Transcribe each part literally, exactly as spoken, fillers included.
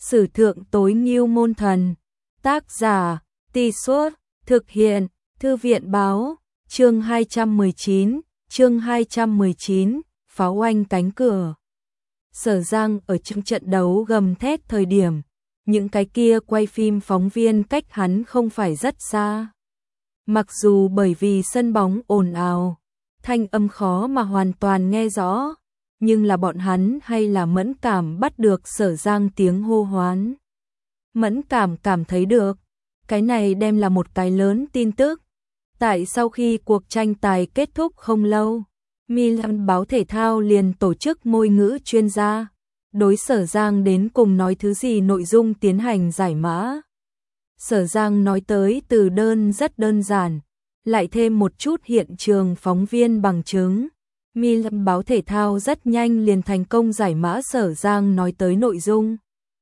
Sử thượng tối ngưu môn thần. Tác giả, Tì Suốt, thực hiện, Thư viện báo, chương hai trăm mười chín, chương hai trăm mười chín, pháo oanh cánh cửa. Sở Giang ở trong trận đấu gầm thét thời điểm, những cái kia quay phim phóng viên cách hắn không phải rất xa. Mặc dù bởi vì sân bóng ồn ào, thanh âm khó mà hoàn toàn nghe rõ, nhưng là bọn hắn hay là mẫn cảm bắt được Sở Giang tiếng hô hoán. Mẫn cảm cảm thấy được, cái này đem là một cái lớn tin tức. Tại sau khi cuộc tranh tài kết thúc không lâu, Milan báo thể thao liền tổ chức môi ngữ chuyên gia, đối Sở Giang đến cùng nói thứ gì nội dung tiến hành giải mã. Sở Giang nói tới từ đơn rất đơn giản, lại thêm một chút hiện trường phóng viên bằng chứng. Milan báo thể thao rất nhanh liền thành công giải mã Sở Giang nói tới nội dung.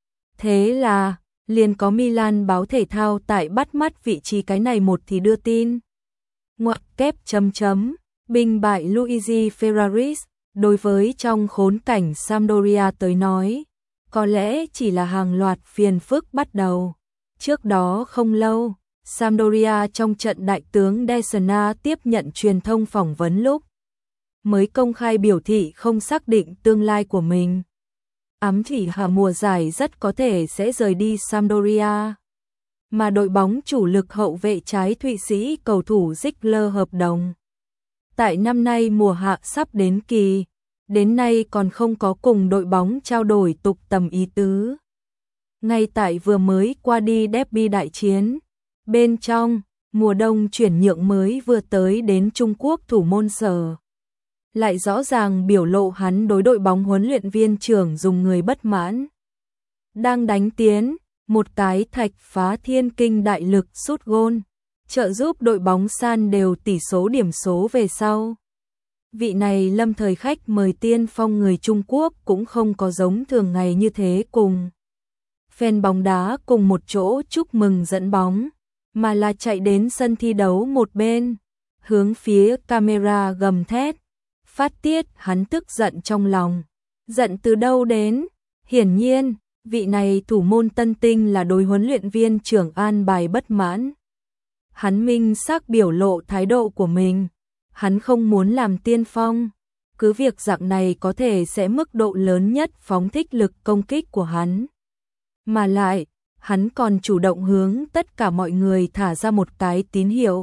Thế là, liền có Milan báo thể thao tại bắt mắt vị trí cái này một thì đưa tin. Ngoặc kép chấm chấm, binh bại Luigi Ferraris, đối với trong khốn cảnh Sampdoria tới nói, có lẽ chỉ là hàng loạt phiền phức bắt đầu. Trước đó không lâu, Sampdoria trong trận đại tướng Desna tiếp nhận truyền thông phỏng vấn lúc mới công khai biểu thị không xác định tương lai của mình. Ám chỉ hạ mùa giải rất có thể sẽ rời đi Sampdoria. Mà đội bóng chủ lực hậu vệ trái Thụy Sĩ cầu thủ Ziegler hợp đồng tại năm nay mùa hạ sắp đến kỳ, đến nay còn không có cùng đội bóng trao đổi tục tầm ý tứ. Ngay tại vừa mới qua đi derby đại chiến, bên trong, mùa đông chuyển nhượng mới vừa tới đến Trung Quốc thủ môn Sở lại rõ ràng biểu lộ hắn đối đội bóng huấn luyện viên trưởng dùng người bất mãn. Đang đánh tiến, một cái thạch phá thiên kinh đại lực sút gôn, trợ giúp đội bóng san đều tỷ số điểm số về sau. Vị này lâm thời khách mời tiên phong người Trung Quốc cũng không có giống thường ngày như thế cùng fan bóng đá cùng một chỗ chúc mừng dẫn bóng, mà là chạy đến sân thi đấu một bên, hướng phía camera gầm thét, phát tiết hắn tức giận trong lòng. Giận từ đâu đến? Hiển nhiên, vị này thủ môn tân tinh là đối huấn luyện viên trưởng an bài bất mãn. Hắn minh xác biểu lộ thái độ của mình, hắn không muốn làm tiên phong, cứ việc dạng này có thể sẽ mức độ lớn nhất phóng thích lực công kích của hắn. Mà lại, hắn còn chủ động hướng tất cả mọi người thả ra một cái tín hiệu.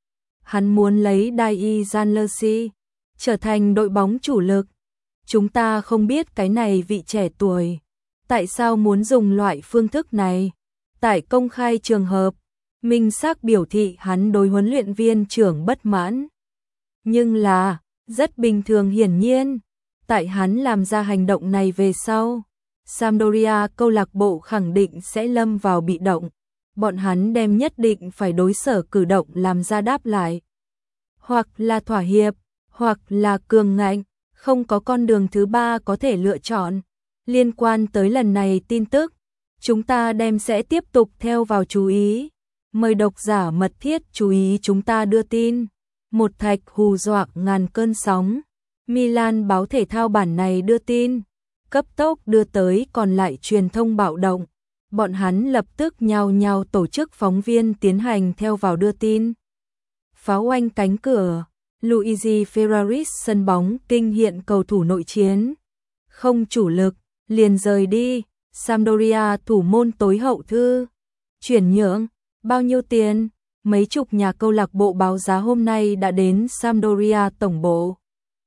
Hắn muốn lấy Dai Janlersi trở thành đội bóng chủ lực. Chúng ta không biết cái này vị trẻ tuổi tại sao muốn dùng loại phương thức này. Tại công khai trường hợp, minh xác biểu thị hắn đối huấn luyện viên trưởng bất mãn. Nhưng là, rất bình thường hiển nhiên, tại hắn làm ra hành động này về sau, Sampdoria câu lạc bộ khẳng định sẽ lâm vào bị động. Bọn hắn đem nhất định phải đối Sở cử động làm ra đáp lại. Hoặc là thỏa hiệp, hoặc là cường ngạnh, không có con đường thứ ba có thể lựa chọn. Liên quan tới lần này tin tức, chúng ta đem sẽ tiếp tục theo vào chú ý. Mời độc giả mật thiết chú ý chúng ta đưa tin. Một thạch hù dọa ngàn cơn sóng. Milan báo thể thao bản này đưa tin, cấp tốc đưa tới còn lại truyền thông bạo động. Bọn hắn lập tức nhao nhao tổ chức phóng viên tiến hành theo vào đưa tin. Pháo oanh cánh cửa, Luigi Ferraris sân bóng kinh hiện cầu thủ nội chiến. Không chủ lực, liền rời đi, Sampdoria thủ môn tối hậu thư. Chuyển nhượng, bao nhiêu tiền? Mấy chục nhà câu lạc bộ báo giá hôm nay đã đến Sampdoria tổng bộ.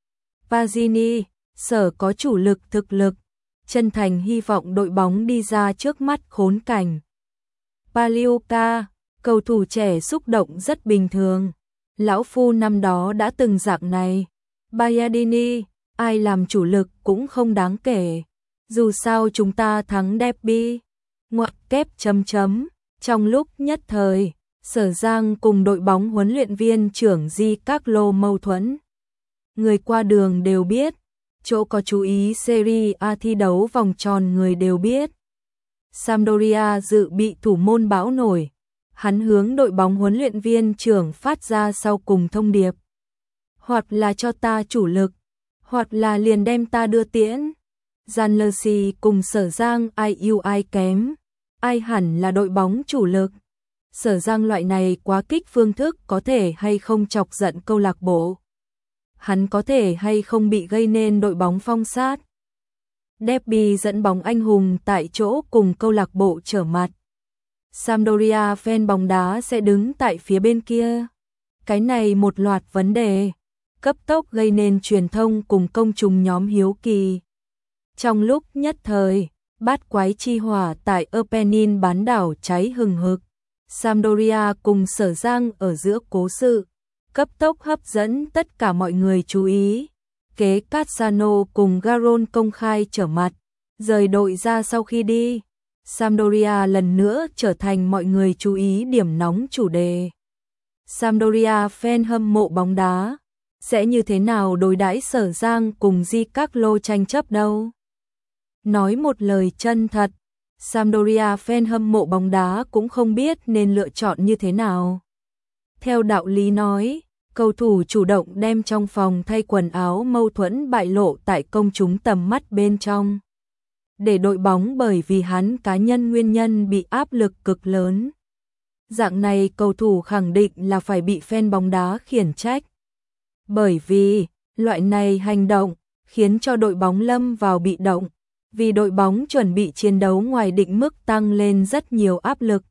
Pazini, Sở có chủ lực thực lực, chân thành hy vọng đội bóng đi ra trước mắt khốn cảnh. Paliuca, cầu thủ trẻ xúc động rất bình thường. Lão phu năm đó đã từng dạng này. Bayadini, ai làm chủ lực cũng không đáng kể. Dù sao chúng ta thắng derby. Ngoặc kép chấm chấm, trong lúc nhất thời, Sở Giang cùng đội bóng huấn luyện viên trưởng Di Carlo mâu thuẫn. Người qua đường đều biết, chỗ có chú ý Serie A thi đấu vòng tròn người đều biết. Sampdoria dự bị thủ môn bão nổi. Hắn hướng đội bóng huấn luyện viên trưởng phát ra sau cùng thông điệp. Hoặc là cho ta chủ lực, hoặc là liền đem ta đưa tiễn. Janlersi cùng Sở Giang ai ưu ai kém, ai hẳn là đội bóng chủ lực. Sở Giang loại này quá kích phương thức có thể hay không chọc giận câu lạc bộ. Hắn có thể hay không bị gây nên đội bóng phong sát. Derby dẫn bóng anh hùng tại chỗ cùng câu lạc bộ trở mặt. Sampdoria fan bóng đá sẽ đứng tại phía bên kia. Cái này một loạt vấn đề cấp tốc gây nên truyền thông cùng công chúng nhóm hiếu kỳ. Trong lúc nhất thời, bát quái chi hỏa tại Apennin bán đảo cháy hừng hực. Sampdoria cùng Sở Giang ở giữa cố sự, cấp tốc hấp dẫn tất cả mọi người chú ý. Kế Cassano cùng Garon công khai trở mặt, rời đội ra sau khi đi. Sampdoria lần nữa trở thành mọi người chú ý điểm nóng chủ đề. Sampdoria fan hâm mộ bóng đá sẽ như thế nào đối đãi Sở Giang cùng Di Carlo tranh chấp đâu? Nói một lời chân thật, Sampdoria fan hâm mộ bóng đá cũng không biết nên lựa chọn như thế nào. Theo đạo lý nói, cầu thủ chủ động đem trong phòng thay quần áo mâu thuẫn bại lộ tại công chúng tầm mắt bên trong. Để đội bóng bởi vì hắn cá nhân nguyên nhân bị áp lực cực lớn. Dạng này cầu thủ khẳng định là phải bị fan bóng đá khiển trách. Bởi vì, loại này hành động khiến cho đội bóng lâm vào bị động. Vì đội bóng chuẩn bị chiến đấu ngoài định mức tăng lên rất nhiều áp lực.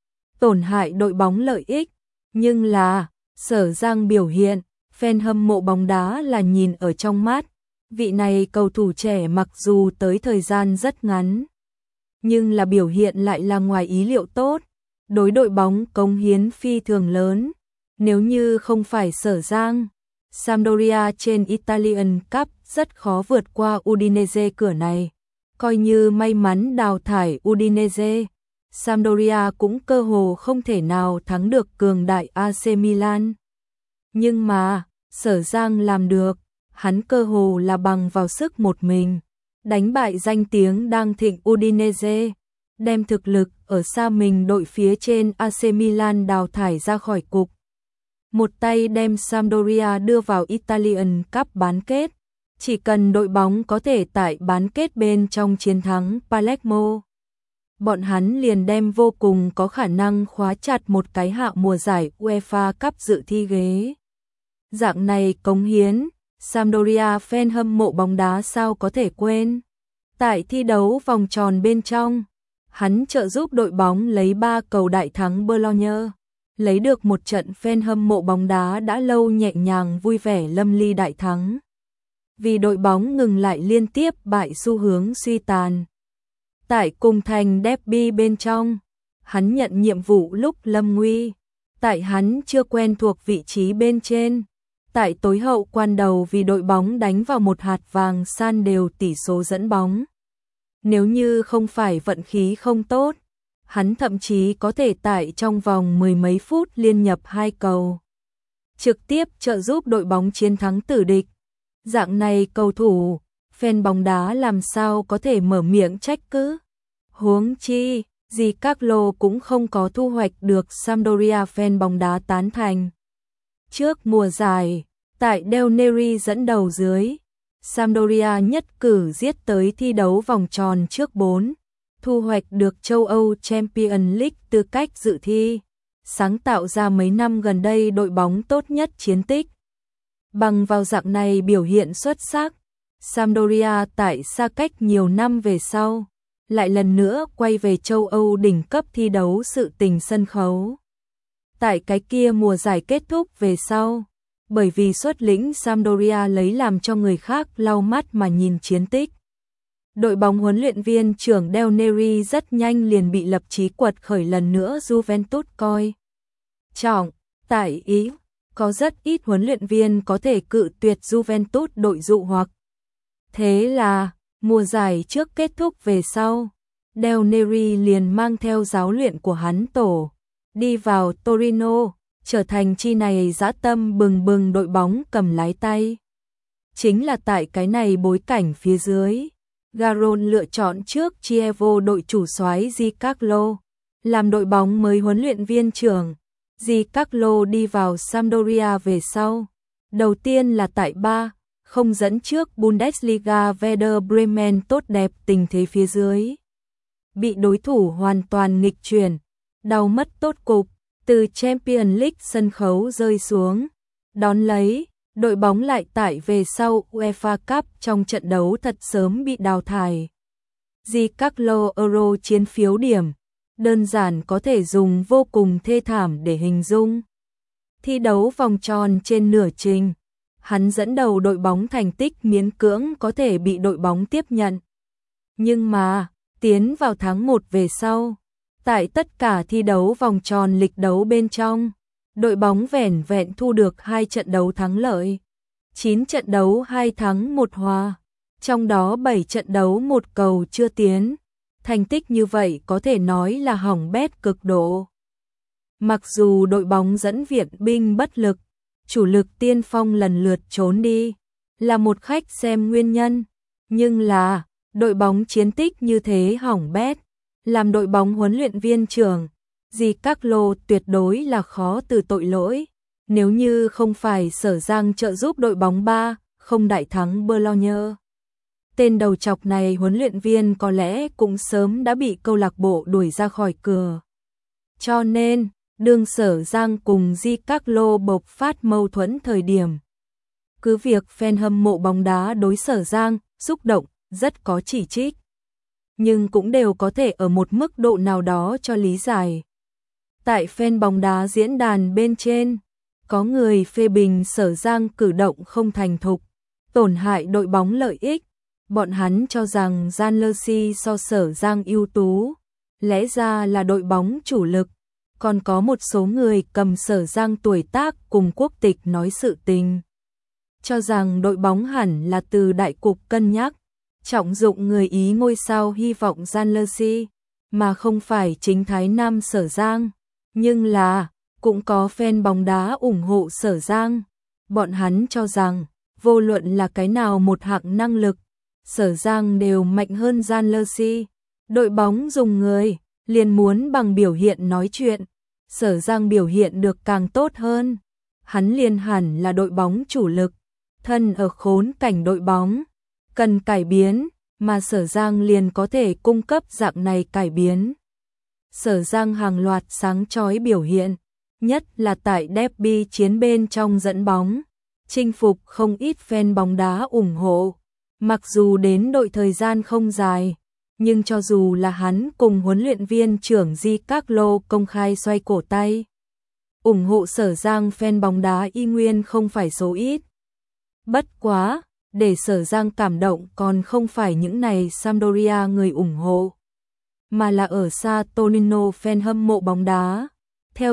Tổn hại đội bóng lợi ích. Nhưng là, Sở Giang biểu hiện, fan hâm mộ bóng đá là nhìn ở trong mắt. Vị này cầu thủ trẻ mặc dù tới thời gian rất ngắn, nhưng là biểu hiện lại là ngoài ý liệu tốt. Đối đội bóng cống hiến phi thường lớn. Nếu như không phải Sở Giang, Sampdoria trên Italian Cup rất khó vượt qua Udinese cửa này. Coi như may mắn đào thải Udinese, Sampdoria cũng cơ hồ không thể nào thắng được cường đại a xê Milan. Nhưng mà, Sở Giang làm được, hắn cơ hồ là bằng vào sức một mình, đánh bại danh tiếng đang thịnh Udinese, đem thực lực ở xa mình đội phía trên a xê Milan đào thải ra khỏi cục. Một tay đem Sampdoria đưa vào Italian Cup bán kết. Chỉ cần đội bóng có thể tại bán kết bên trong chiến thắng Palermo, bọn hắn liền đem vô cùng có khả năng khóa chặt một cái hạ mùa giải UEFA Cup dự thi ghế. Dạng này cống hiến, Sampdoria fan hâm mộ bóng đá sao có thể quên. Tại thi đấu vòng tròn bên trong, hắn trợ giúp đội bóng lấy ba cầu đại thắng Bologna, lấy được một trận fan hâm mộ bóng đá đã lâu nhẹ nhàng vui vẻ lâm ly đại thắng. Vì đội bóng ngừng lại liên tiếp bại xu hướng suy tàn. Tại cùng thành derby bên trong, hắn nhận nhiệm vụ lúc lâm nguy. Tại hắn chưa quen thuộc vị trí bên trên. Tại tối hậu quan đầu vì đội bóng đánh vào một hạt vàng san đều tỷ số dẫn bóng. Nếu như không phải vận khí không tốt, hắn thậm chí có thể tại trong vòng mười mấy phút liên nhập hai cầu, trực tiếp trợ giúp đội bóng chiến thắng tử địch. Dạng này cầu thủ, fan bóng đá làm sao có thể mở miệng trách cứ. Huống chi, Di Carlo cũng không có thu hoạch được Sampdoria fan bóng đá tán thành. Trước mùa giải, tại Del Neri dẫn đầu dưới, Sampdoria nhất cử giết tới thi đấu vòng tròn trước bốn, thu hoạch được châu Âu Champions League tư cách dự thi, sáng tạo ra mấy năm gần đây đội bóng tốt nhất chiến tích. Bằng vào dạng này biểu hiện xuất sắc, Sampdoria tại xa cách nhiều năm về sau, lại lần nữa quay về châu Âu đỉnh cấp thi đấu sự tình sân khấu. Tại cái kia mùa giải kết thúc về sau, bởi vì xuất lĩnh Sampdoria lấy làm cho người khác lau mắt mà nhìn chiến tích. Đội bóng huấn luyện viên trưởng Del Neri rất nhanh liền bị lập chí quật khởi lần nữa Juventus coi trọng. Tại Ý, có rất ít huấn luyện viên có thể cự tuyệt Juventus đội dụ hoặc. Thế là, mùa giải trước kết thúc về sau, Del Neri liền mang theo giáo luyện của hắn tổ, đi vào Torino, trở thành chi này dã tâm bừng bừng đội bóng cầm lái tay. Chính là tại cái này bối cảnh phía dưới, Garon lựa chọn trước Chievo đội chủ soái Di Carlo, làm đội bóng mới huấn luyện viên trưởng. Di Carlo đi vào Sampdoria về sau, đầu tiên là tại ba không dẫn trước Bundesliga Werder Bremen tốt đẹp tình thế phía dưới. Bị đối thủ hoàn toàn nghịch chuyển, đau mất tốt cục, từ Champions League sân khấu rơi xuống. Đón lấy, đội bóng lại tải về sau UEFA Cup trong trận đấu thật sớm bị đào thải. Di Carlo Euro chiến phiếu điểm, đơn giản có thể dùng vô cùng thê thảm để hình dung. Thi đấu vòng tròn trên nửa trình, hắn dẫn đầu đội bóng thành tích miễn cưỡng có thể bị đội bóng tiếp nhận. Nhưng mà, tiến vào tháng một về sau, tại tất cả thi đấu vòng tròn lịch đấu bên trong, đội bóng vẻn vẹn thu được hai trận đấu thắng lợi, chín trận đấu hai thắng một hòa, trong đó bảy trận đấu một cầu chưa tiến. Thành tích như vậy có thể nói là hỏng bét cực độ. Mặc dù đội bóng dẫn viện binh bất lực, chủ lực tiên phong lần lượt trốn đi, là một khách xem nguyên nhân, nhưng là đội bóng chiến tích như thế hỏng bét, làm đội bóng huấn luyện viên trưởng Di Carlo tuyệt đối là khó từ tội lỗi. Nếu như không phải Sở Giang trợ giúp đội bóng ba không đại thắng Bologna, tên đầu chọc này huấn luyện viên có lẽ cũng sớm đã bị câu lạc bộ đuổi ra khỏi cửa. Cho nên, đương Sở Giang cùng Di Carlo bộc phát mâu thuẫn thời điểm, cứ việc fan hâm mộ bóng đá đối Sở Giang xúc động, rất có chỉ trích, nhưng cũng đều có thể ở một mức độ nào đó cho lý giải. Tại fan bóng đá diễn đàn bên trên, có người phê bình Sở Giang cử động không thành thục, tổn hại đội bóng lợi ích. Bọn hắn cho rằng Janlersi so Sở Giang ưu tú, lẽ ra là đội bóng chủ lực. Còn có một số người cầm Sở Giang tuổi tác cùng quốc tịch nói sự tình, cho rằng đội bóng hẳn là từ đại cục cân nhắc, trọng dụng người Ý ngôi sao hy vọng Janlersi, mà không phải chính Thái Nam Sở Giang. Nhưng là, cũng có fan bóng đá ủng hộ Sở Giang. Bọn hắn cho rằng, vô luận là cái nào một hạng năng lực, Sở Giang đều mạnh hơn Janlersi. Đội bóng dùng người, liền muốn bằng biểu hiện nói chuyện. Sở Giang biểu hiện được càng tốt hơn, hắn liền hẳn là đội bóng chủ lực. Thân ở khốn cảnh đội bóng, cần cải biến, mà Sở Giang liền có thể cung cấp dạng này cải biến. Sở Giang hàng loạt sáng chói biểu hiện, nhất là tại derby chiến bên trong dẫn bóng, chinh phục không ít fan bóng đá ủng hộ. Mặc dù đến đội thời gian không dài, nhưng cho dù là hắn cùng huấn luyện viên trưởng Di Carlo công khai xoay cổ tay, ủng hộ Sở Giang fan bóng đá y nguyên không phải số ít. Bất quá, để Sở Giang cảm động còn không phải những này Sampdoria người ủng hộ, mà là ở xa Torino fan hâm mộ bóng đá. Theo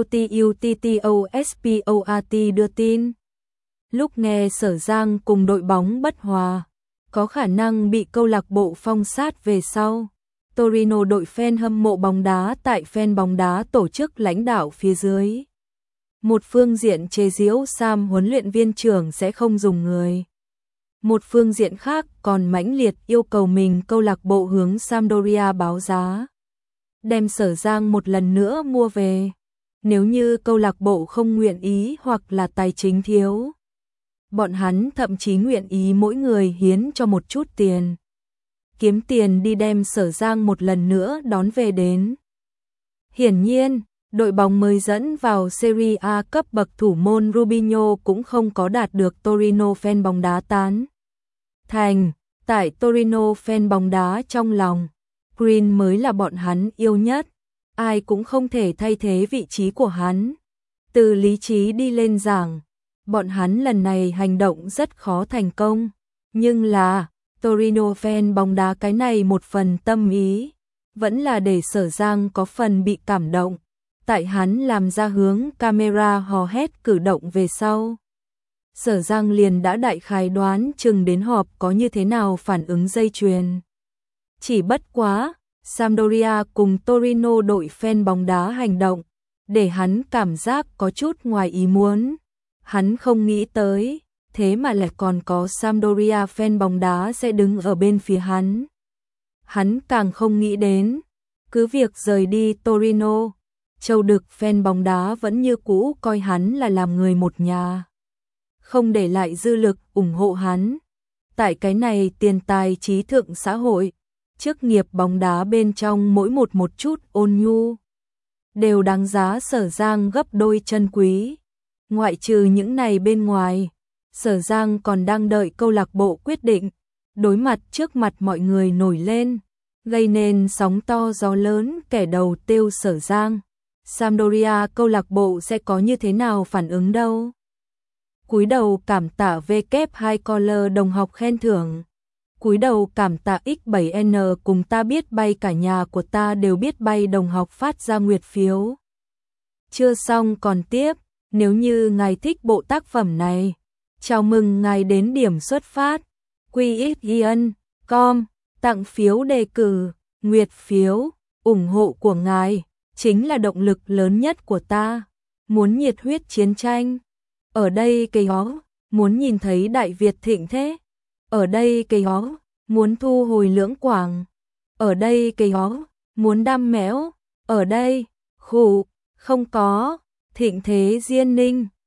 Tuttosport đưa tin, lúc nghe Sở Giang cùng đội bóng bất hòa, có khả năng bị câu lạc bộ phong sát về sau, Torino đội fan hâm mộ bóng đá tại fan bóng đá tổ chức lãnh đạo phía dưới. Một phương diện chế giễu Sam huấn luyện viên trưởng sẽ không dùng người. Một phương diện khác còn mãnh liệt yêu cầu mình câu lạc bộ hướng Sampdoria báo giá, đem Sở Giang một lần nữa mua về. Nếu như câu lạc bộ không nguyện ý hoặc là tài chính thiếu, bọn hắn thậm chí nguyện ý mỗi người hiến cho một chút tiền, kiếm tiền đi đem Sở Giang một lần nữa đón về đến. Hiển nhiên, đội bóng mới dẫn vào Serie A cấp bậc thủ môn Rubinho cũng không có đạt được Torino fan bóng đá tán thành. Tại Torino fan bóng đá trong lòng, Green mới là bọn hắn yêu nhất, ai cũng không thể thay thế vị trí của hắn. Từ lý trí đi lên giảng, bọn hắn lần này hành động rất khó thành công, nhưng là Torino fan bóng đá cái này một phần tâm ý, vẫn là để Sở Giang có phần bị cảm động. Tại hắn làm ra hướng camera hò hét cử động về sau, Sở Giang liền đã đại khái đoán chừng đến họp có như thế nào phản ứng dây chuyền. Chỉ bất quá, Sampdoria cùng Torino đội fan bóng đá hành động, để hắn cảm giác có chút ngoài ý muốn. Hắn không nghĩ tới, thế mà lại còn có Sampdoria fan bóng đá sẽ đứng ở bên phía hắn. Hắn càng không nghĩ đến, cứ việc rời đi Torino, châu đực fan bóng đá vẫn như cũ coi hắn là làm người một nhà, không để lại dư lực ủng hộ hắn. Tại cái này tiền tài trí thượng xã hội, chức nghiệp bóng đá bên trong mỗi một một chút ôn nhu đều đáng giá Sở Giang gấp đôi chân quý. Ngoại trừ những này bên ngoài, Sở Giang còn đang đợi câu lạc bộ quyết định, đối mặt trước mặt mọi người nổi lên, gây nên sóng to gió lớn kẻ đầu tiêu Sở Giang. Sampdoria câu lạc bộ sẽ có như thế nào phản ứng đâu? Cúi đầu cảm tạ vê kép hai Color đồng học khen thưởng. Cúi đầu cảm tạ X bảy N cùng ta biết bay cả nhà của ta đều biết bay đồng học phát ra nguyệt phiếu. Chưa xong còn tiếp, nếu như ngài thích bộ tác phẩm này, chào mừng ngài đến điểm xuất phát quy ích ian chấm com tặng phiếu đề cử, nguyệt phiếu, ủng hộ của ngài chính là động lực lớn nhất của ta. Muốn nhiệt huyết chiến tranh, ở đây cây ó, muốn nhìn thấy Đại Việt thịnh thế, ở đây cây ó, muốn thu hồi Lưỡng Quảng, ở đây cây ó, muốn đam mẽo, ở đây, khủ, không có, thịnh thế Diên Ninh.